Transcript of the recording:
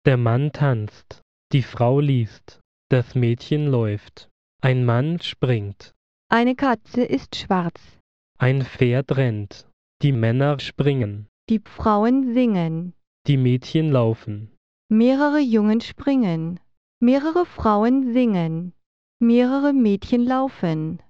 Der Mann tanzt, die Frau liest, das Mädchen läuft. Ein Mann springt, Eine Katze ist schwarz. ein Pferd rennt, die Männer springen, Die Frauen singen. die Mädchen laufen. Mehrere Jungen springen. Mehrere Frauen singen. Mehrere Mädchen laufen.